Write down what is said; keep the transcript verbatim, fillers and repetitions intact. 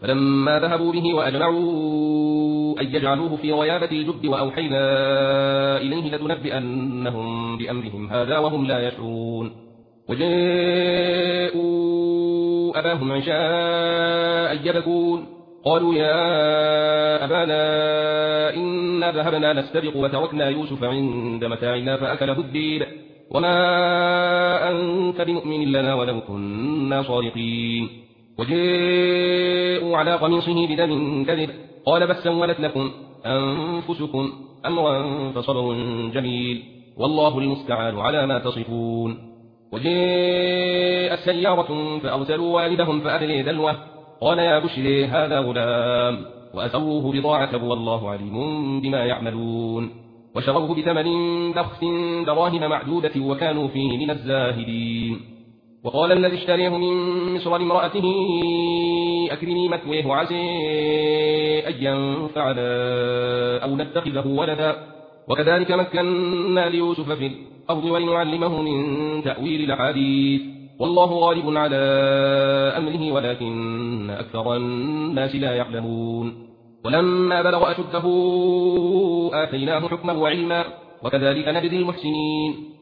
فلما ذهبوا به وأجمعوا أن يجعلوه في غيابة الجب وأوحينا إليه لتنبئنهم بأمرهم هذا وهم لا يشعرون. وجاءوا أباهم عشاء يبكون قالوا يا أبانا إنا ذهبنا نستبق وتركنا يوسف عند متاعنا فأكله الذئب وما أنت بمؤمن لنا ولو كنا صادقين. وجاءوا على قميصه بدم كذب قال بل سولت لكم أنفسكم أمرا فصبر جميل والله المستعان على ما تصفون. وجاءت سيارة فأرسلوا والدهم فأدلي دلوه قال يا بشري هذا غلام وأسروه بضاعة والله عليم بما يعملون. وشروه بثمن بخس دراهم معدودة وكانوا فيه من الزاهدين. وقال الذي اشتريه من مصر لامرأته أكرمي مثواه عسى أن ينفعنا أو نتخذه ولدا وكذلك مكنا ليوسف في الأرض ولنعلمه من تأويل الأحاديث والله غالب على أمره ولكن أكثر الناس لا يعلمون. ولما بلغ أشده آتيناه حكما وعلما وكذلك نجزي المحسنين.